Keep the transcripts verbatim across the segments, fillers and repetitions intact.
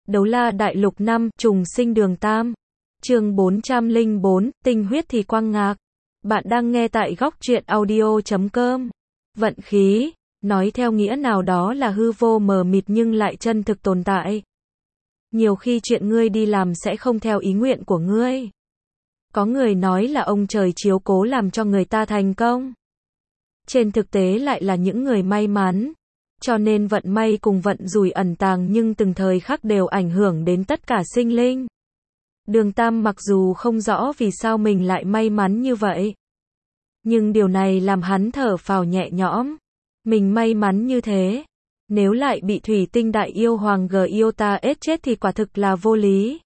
Đấu La Đại Lục năm, Trùng Sinh Đường Tam. Chương bốn trăm lẻ bốn, Tinh huyết thì quang ngạc. Bạn đang nghe tại góc truyện audio chấm com. Vận khí, nói theo nghĩa nào đó là hư vô mờ mịt nhưng lại chân thực tồn tại. Nhiều khi chuyện ngươi đi làm sẽ không theo ý nguyện của ngươi. Có người nói là ông trời chiếu cố làm cho người ta thành công. Trên thực tế lại là những người may mắn. Cho nên vận may cùng vận rủi ẩn tàng nhưng từng thời khắc đều ảnh hưởng đến tất cả sinh linh. Đường Tam mặc dù không rõ vì sao mình lại may mắn như vậy. Nhưng điều này làm hắn thở phào nhẹ nhõm. Mình may mắn như thế. Nếu lại bị thủy tinh đại yêu hoàng Giota ết chết thì quả thực là vô lý.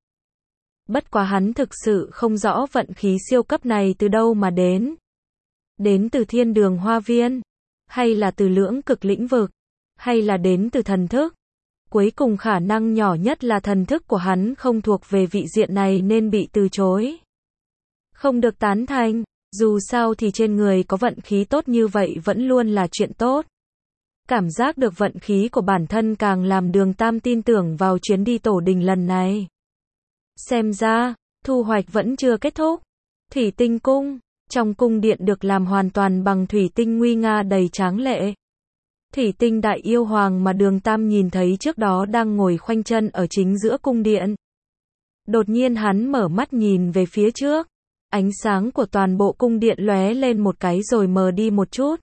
Bất quá hắn thực sự không rõ vận khí siêu cấp này từ đâu mà đến. Đến từ thiên đường hoa viên. Hay là từ lưỡng cực lĩnh vực. Hay là đến từ thần thức. Cuối cùng khả năng nhỏ nhất là thần thức của hắn không thuộc về vị diện này nên bị từ chối. Không được tán thành. Dù sao thì trên người có vận khí tốt như vậy vẫn luôn là chuyện tốt. Cảm giác được vận khí của bản thân càng làm Đường Tam tin tưởng vào chuyến đi tổ đình lần này. Xem ra, thu hoạch vẫn chưa kết thúc. Thủy tinh cung. Trong cung điện được làm hoàn toàn bằng thủy tinh nguy nga đầy tráng lệ. Thủy tinh đại yêu hoàng mà Đường Tam nhìn thấy trước đó đang ngồi khoanh chân ở chính giữa cung điện. Đột nhiên hắn mở mắt nhìn về phía trước. Ánh sáng của toàn bộ cung điện lóe lên một cái rồi mờ đi một chút.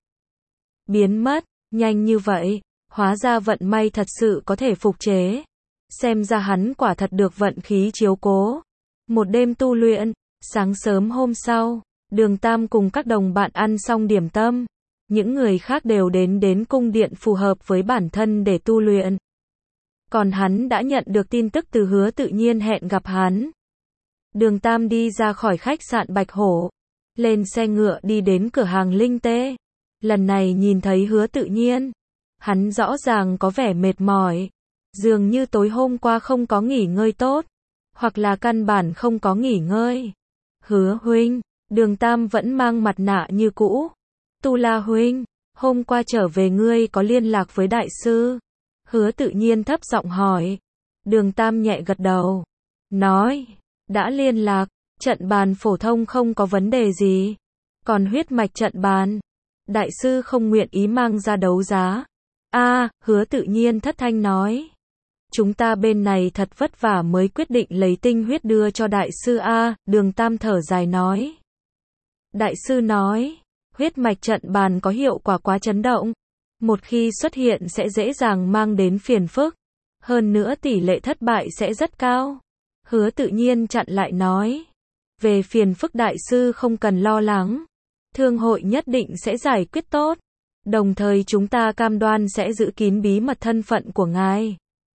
Biến mất, nhanh như vậy, hóa ra vận may thật sự có thể phục chế. Xem ra hắn quả thật được vận khí chiếu cố. Một đêm tu luyện, sáng sớm hôm sau, Đường Tam cùng các đồng bạn ăn xong điểm tâm. Những người khác đều đến đến cung điện phù hợp với bản thân để tu luyện. Còn hắn đã nhận được tin tức từ Hứa Tự Nhiên hẹn gặp hắn. Đường Tam đi ra khỏi khách sạn Bạch Hổ. Lên xe ngựa đi đến cửa hàng Linh Tê. Lần này nhìn thấy Hứa Tự Nhiên. Hắn rõ ràng có vẻ mệt mỏi. Dường như tối hôm qua không có nghỉ ngơi tốt. Hoặc là căn bản không có nghỉ ngơi. Hứa huynh, Đường Tam vẫn mang mặt nạ như cũ. Tu La huynh, hôm qua trở về ngươi có liên lạc với đại sư? Hứa Tự Nhiên thấp giọng hỏi. Đường Tam nhẹ gật đầu. Nói, đã liên lạc, trận bàn phổ thông không có vấn đề gì. Còn huyết mạch trận bàn, đại sư không nguyện ý mang ra đấu giá. A, Hứa Tự Nhiên thất thanh nói. Chúng ta bên này thật vất vả mới quyết định lấy tinh huyết đưa cho đại sư A, Đường Tam thở dài nói. Đại sư nói. Huyết mạch trận bàn có hiệu quả quá chấn động. Một khi xuất hiện sẽ dễ dàng mang đến phiền phức. Hơn nữa tỷ lệ thất bại sẽ rất cao. Hứa Tự Nhiên chặn lại nói. Về phiền phức đại sư không cần lo lắng. Thương hội nhất định sẽ giải quyết tốt. Đồng thời chúng ta cam đoan sẽ giữ kín bí mật thân phận của ngài.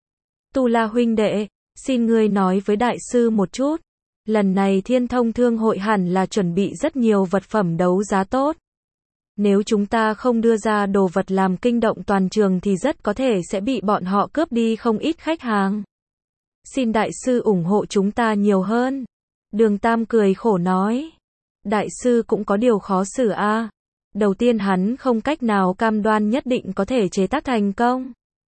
Tu La huynh đệ, xin ngươi nói với đại sư một chút. Lần này Thiên Thông Thương hội hẳn là chuẩn bị rất nhiều vật phẩm đấu giá tốt. Nếu chúng ta không đưa ra đồ vật làm kinh động toàn trường thì rất có thể sẽ bị bọn họ cướp đi không ít khách hàng. Xin đại sư ủng hộ chúng ta nhiều hơn. Đường Tam cười khổ nói. Đại sư cũng có điều khó xử a. À. Đầu tiên hắn không cách nào cam đoan nhất định có thể chế tác thành công.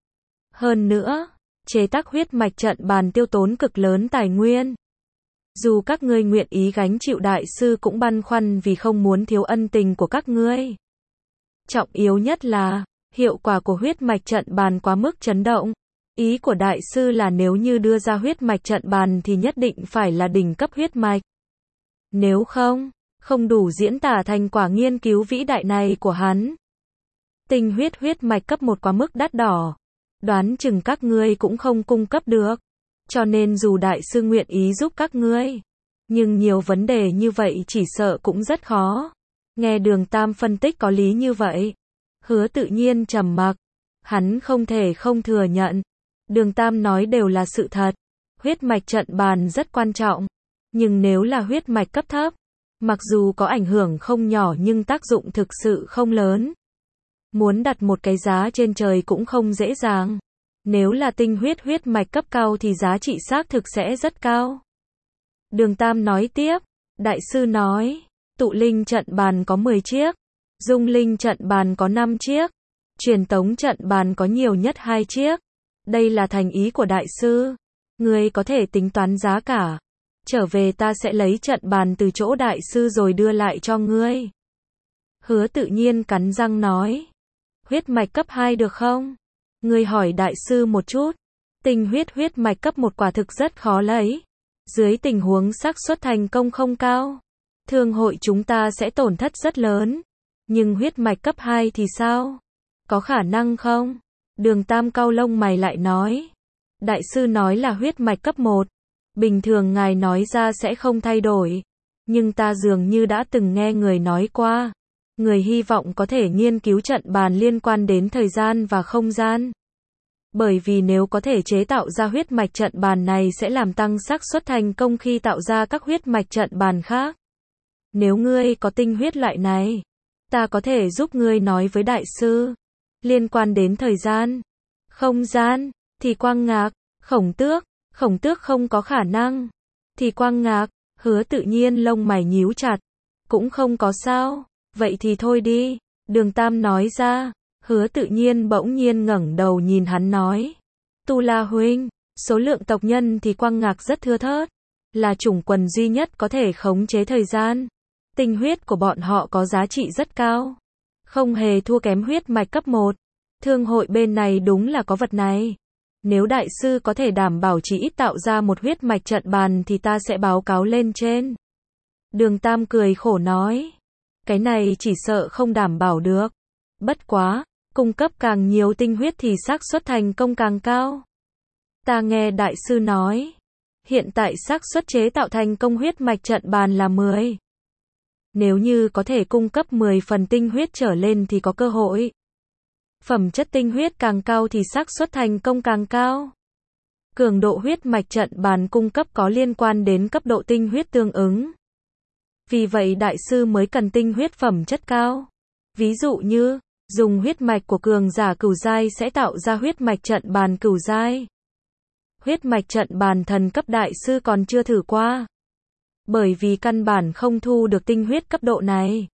Hơn nữa, chế tác huyết mạch trận bàn tiêu tốn cực lớn tài nguyên. Dù các ngươi nguyện ý gánh chịu đại sư cũng băn khoăn vì không muốn thiếu ân tình của các ngươi. Trọng yếu nhất là, hiệu quả của huyết mạch trận bàn quá mức chấn động. Ý của đại sư là nếu như đưa ra huyết mạch trận bàn thì nhất định phải là đỉnh cấp huyết mạch. Nếu không, không đủ diễn tả thành quả nghiên cứu vĩ đại này của hắn. Tinh huyết huyết mạch cấp một quá mức đắt đỏ. Đoán chừng các ngươi cũng không cung cấp được. Cho nên dù đại sư nguyện ý giúp các ngươi, nhưng nhiều vấn đề như vậy chỉ sợ cũng rất khó. Nghe Đường Tam phân tích có lý như vậy. Hứa Tự Nhiên trầm mặc. Hắn không thể không thừa nhận. Đường Tam nói đều là sự thật. Huyết mạch trận bàn rất quan trọng. Nhưng nếu là huyết mạch cấp thấp, mặc dù có ảnh hưởng không nhỏ nhưng tác dụng thực sự không lớn. Muốn đặt một cái giá trên trời cũng không dễ dàng. Nếu là tinh huyết huyết mạch cấp cao thì giá trị xác thực sẽ rất cao. Đường Tam nói tiếp. Đại sư nói. Tụ linh trận bàn có mười chiếc. Dung linh trận bàn có năm chiếc. Truyền tống trận bàn có nhiều nhất hai chiếc. Đây là thành ý của đại sư. Ngươi có thể tính toán giá cả. Trở về ta sẽ lấy trận bàn từ chỗ đại sư rồi đưa lại cho ngươi. Hứa Tự Nhiên cắn răng nói. Huyết mạch cấp hai được không? Ngươi hỏi đại sư một chút. Tinh huyết huyết mạch cấp một quả thực rất khó lấy. Dưới tình huống xác suất thành công không cao, thương hội chúng ta sẽ tổn thất rất lớn. Nhưng huyết mạch cấp hai thì sao? Có khả năng không? Đường Tam cau lông mày lại nói. Đại sư nói là huyết mạch cấp một. Bình thường ngài nói ra sẽ không thay đổi. Nhưng ta dường như đã từng nghe người nói qua. Người hy vọng có thể nghiên cứu trận bàn liên quan đến thời gian và không gian. Bởi vì nếu có thể chế tạo ra huyết mạch trận bàn này sẽ làm tăng xác suất thành công khi tạo ra các huyết mạch trận bàn khác. Nếu ngươi có tinh huyết loại này, ta có thể giúp ngươi nói với đại sư. Liên quan đến thời gian, không gian, thì Quang Ngạc, Khổng Tước, Khổng Tước không có khả năng. Thì Quang Ngạc, Hứa Tự Nhiên lông mày nhíu chặt. Cũng không có sao, vậy thì thôi đi. Đường Tam nói ra. Hứa Tự Nhiên bỗng nhiên ngẩng đầu nhìn hắn nói. Tu La huynh, số lượng tộc nhân thì Quang Ngạc rất thưa thớt. Là chủng quần duy nhất có thể khống chế thời gian. Tinh huyết của bọn họ có giá trị rất cao. Không hề thua kém huyết mạch cấp một. Thương hội bên này đúng là có vật này. Nếu đại sư có thể đảm bảo chỉ ít tạo ra một huyết mạch trận bàn thì ta sẽ báo cáo lên trên. Đường Tam cười khổ nói. Cái này chỉ sợ không đảm bảo được. Bất quá, cung cấp càng nhiều tinh huyết thì xác suất thành công càng cao. Ta nghe đại sư nói, hiện tại xác suất chế tạo thành công huyết mạch trận bàn là mười. Nếu như có thể cung cấp mười phần tinh huyết trở lên thì có cơ hội. Phẩm chất tinh huyết càng cao thì xác suất thành công càng cao. Cường độ huyết mạch trận bàn cung cấp có liên quan đến cấp độ tinh huyết tương ứng. Vì vậy đại sư mới cần tinh huyết phẩm chất cao. Ví dụ như, dùng huyết mạch của cường giả cửu giai sẽ tạo ra huyết mạch trận bàn cửu giai. Huyết mạch trận bàn thần cấp đại sư còn chưa thử qua. Bởi vì căn bản không thu được tinh huyết cấp độ này.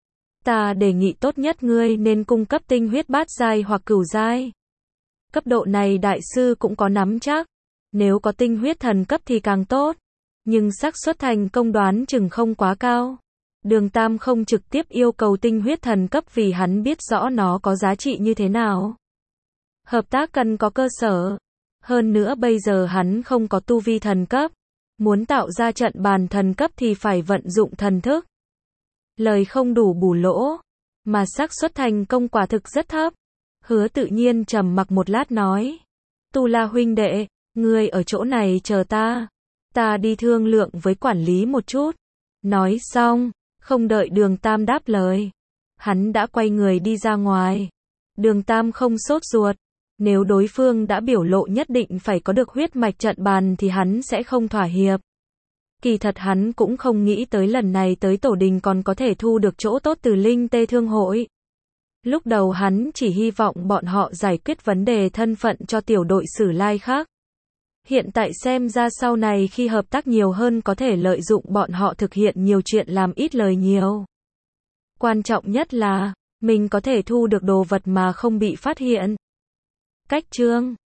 Ta đề nghị tốt nhất ngươi nên cung cấp tinh huyết bát giai hoặc cửu giai. Cấp độ này đại sư cũng có nắm chắc. Nếu có tinh huyết thần cấp thì càng tốt. Nhưng xác suất thành công đoán chừng không quá cao. Đường Tam không trực tiếp yêu cầu tinh huyết thần cấp vì hắn biết rõ nó có giá trị như thế nào. Hợp tác cần có cơ sở. Hơn nữa bây giờ hắn không có tu vi thần cấp. Muốn tạo ra trận bàn thần cấp thì phải vận dụng thần thức. Lời không đủ bù lỗ. Mà xác suất thành công quả thực rất thấp. Hứa Tự Nhiên trầm mặc một lát nói. Tu La huynh đệ, ngươi ở chỗ này chờ ta. Ta đi thương lượng với quản lý một chút. Nói xong, không đợi Đường Tam đáp lời. Hắn đã quay người đi ra ngoài. Đường Tam không sốt ruột. Nếu đối phương đã biểu lộ nhất định phải có được huyết mạch trận bàn thì hắn sẽ không thỏa hiệp. Kỳ thật hắn cũng không nghĩ tới lần này tới Tổ Đình còn có thể thu được chỗ tốt từ Linh Tê Thương hội. Lúc đầu hắn chỉ hy vọng bọn họ giải quyết vấn đề thân phận cho tiểu đội Sử Lai khác. Hiện tại xem ra sau này khi hợp tác nhiều hơn có thể lợi dụng bọn họ thực hiện nhiều chuyện làm ít lời nhiều. Quan trọng nhất là, mình có thể thu được đồ vật mà không bị phát hiện. Cách chương